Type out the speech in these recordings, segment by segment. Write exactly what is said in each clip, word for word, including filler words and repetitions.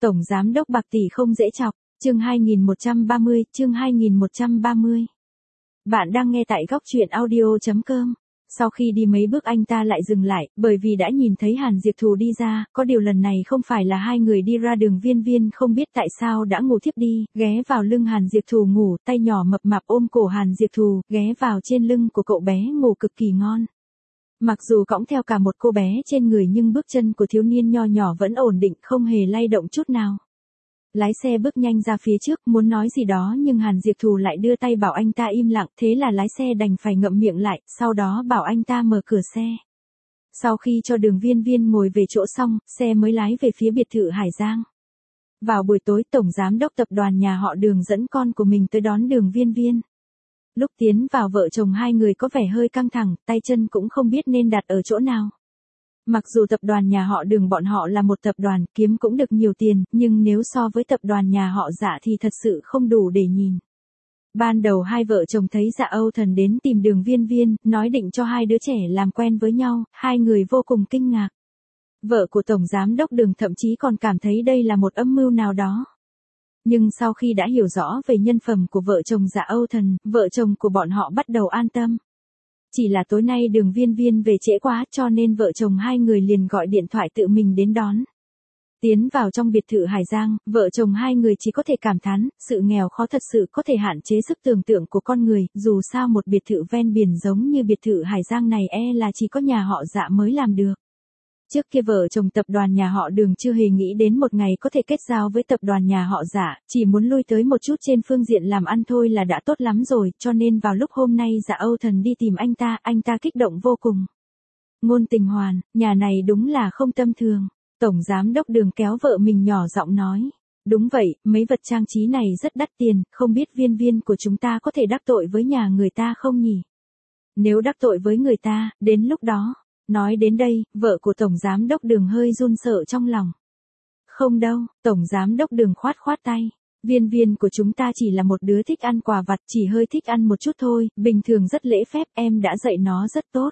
Tổng giám đốc bạc tỷ không dễ chọc, chương hai nghìn một trăm ba mươi, chương hai nghìn một trăm ba mươi. Bạn đang nghe tại góc truyện audio chấm com. Sau khi đi mấy bước anh ta lại dừng lại, bởi vì đã nhìn thấy Hàn Diệp Thù đi ra, có điều lần này không phải là hai người đi ra đường. Viên Viên không biết tại sao đã ngủ thiếp đi, ghé vào lưng Hàn Diệp Thù ngủ, tay nhỏ mập mạp ôm cổ Hàn Diệp Thù, ghé vào trên lưng của cậu bé ngủ cực kỳ ngon. Mặc dù cõng theo cả một cô bé trên người nhưng bước chân của thiếu niên nho nhỏ vẫn ổn định, không hề lay động chút nào. Lái xe bước nhanh ra phía trước, muốn nói gì đó nhưng Hàn Diệp Thù lại đưa tay bảo anh ta im lặng, thế là lái xe đành phải ngậm miệng lại, sau đó bảo anh ta mở cửa xe. Sau khi cho Đường Viên Viên ngồi về chỗ xong, xe mới lái về phía biệt thự Hải Giang. Vào buổi tối, Tổng Giám đốc tập đoàn nhà họ Đường dẫn con của mình tới đón Đường Viên Viên. Lúc tiến vào vợ chồng hai người có vẻ hơi căng thẳng, tay chân cũng không biết nên đặt ở chỗ nào. Mặc dù tập đoàn nhà họ Đường bọn họ là một tập đoàn kiếm cũng được nhiều tiền, nhưng nếu so với tập đoàn nhà họ Dạ thì thật sự không đủ để nhìn. Ban đầu hai vợ chồng thấy Dạ Âu Thần đến tìm Đường Viên Viên, nói định cho hai đứa trẻ làm quen với nhau, hai người vô cùng kinh ngạc. Vợ của Tổng Giám đốc Đường thậm chí còn cảm thấy đây là một âm mưu nào đó. Nhưng sau khi đã hiểu rõ về nhân phẩm của vợ chồng Dạ Âu Thần, vợ chồng của bọn họ bắt đầu an tâm. Chỉ là tối nay Đường Viên Viên về trễ quá cho nên vợ chồng hai người liền gọi điện thoại tự mình đến đón. Tiến vào trong biệt thự Hải Giang, vợ chồng hai người chỉ có thể cảm thán, sự nghèo khó thật sự có thể hạn chế sức tưởng tượng của con người, dù sao một biệt thự ven biển giống như biệt thự Hải Giang này e là chỉ có nhà họ Dạ mới làm được. Trước kia vợ chồng tập đoàn nhà họ Đường chưa hề nghĩ đến một ngày có thể kết giao với tập đoàn nhà họ Dạ, chỉ muốn lui tới một chút trên phương diện làm ăn thôi là đã tốt lắm rồi, cho nên vào lúc hôm nay Dạ Âu Thần đi tìm anh ta, anh ta kích động vô cùng. Ngôn Tình Hoàn, nhà này đúng là không tầm thường. Tổng Giám đốc Đường kéo vợ mình nhỏ giọng nói. Đúng vậy, mấy vật trang trí này rất đắt tiền, không biết Viên Viên của chúng ta có thể đắc tội với nhà người ta không nhỉ? Nếu đắc tội với người ta, đến lúc đó... Nói đến đây, vợ của Tổng Giám đốc Đường hơi run sợ trong lòng. Không đâu, Tổng Giám đốc Đường khoát khoát tay. Viên Viên của chúng ta chỉ là một đứa thích ăn quà vặt, chỉ hơi thích ăn một chút thôi, bình thường rất lễ phép, em đã dạy nó rất tốt.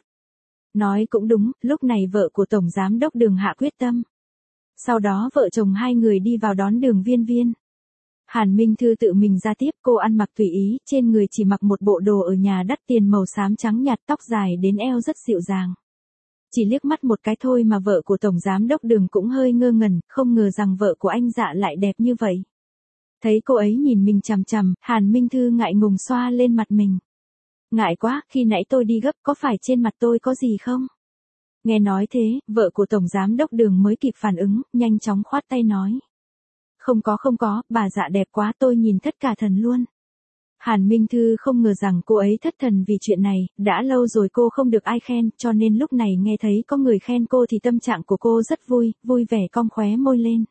Nói cũng đúng, lúc này vợ của Tổng Giám đốc Đường hạ quyết tâm. Sau đó vợ chồng hai người đi vào đón Đường Viên Viên. Hàn Minh Thư tự mình ra tiếp, cô ăn mặc tùy ý, trên người chỉ mặc một bộ đồ ở nhà đắt tiền màu xám trắng nhạt, tóc dài đến eo rất dịu dàng. Chỉ liếc mắt một cái thôi mà vợ của Tổng Giám đốc Đường cũng hơi ngơ ngẩn, không ngờ rằng vợ của anh Dạ lại đẹp như vậy. Thấy cô ấy nhìn mình chằm chằm, Hàn Minh Thư ngại ngùng xoa lên mặt mình. Ngại quá, khi nãy tôi đi gấp có phải trên mặt tôi có gì không? Nghe nói thế, vợ của Tổng Giám đốc Đường mới kịp phản ứng, nhanh chóng khoát tay nói. Không có không có, bà Dạ đẹp quá tôi nhìn thất cả thần luôn. Hàn Minh Thư không ngờ rằng cô ấy thất thần vì chuyện này, đã lâu rồi cô không được ai khen, cho nên lúc này nghe thấy có người khen cô thì tâm trạng của cô rất vui, vui vẻ cong khóe môi lên.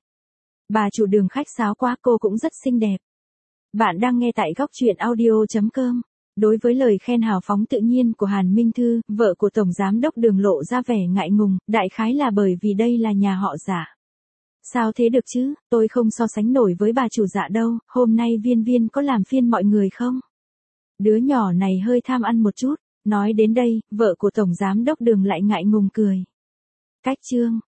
Bà chủ Đường khách sáo quá, cô cũng rất xinh đẹp. Bạn đang nghe tại góc truyện audio chấm com. Đối với lời khen hào phóng tự nhiên của Hàn Minh Thư, vợ của Tổng Giám đốc Đường lộ ra vẻ ngại ngùng, đại khái là bởi vì đây là nhà họ Dạ. Sao thế được chứ, tôi không so sánh nổi với bà chủ Dạ đâu, hôm nay Viên Viên có làm phiền mọi người không? Đứa nhỏ này hơi tham ăn một chút, nói đến đây, vợ của Tổng Giám đốc Đường lại ngại ngùng cười. Cách chương,